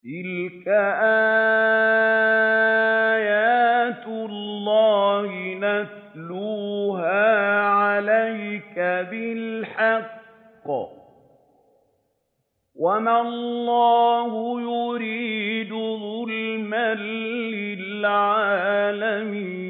تِلْكَ آيَاتُ اللَّهِ نَتْلُوهَا عَلَيْكَ بِالْحَقِّ ۚ وَمَا اللَّهُ يُرِيدُ ظُلْمًا لِّلْعَالَمِينَ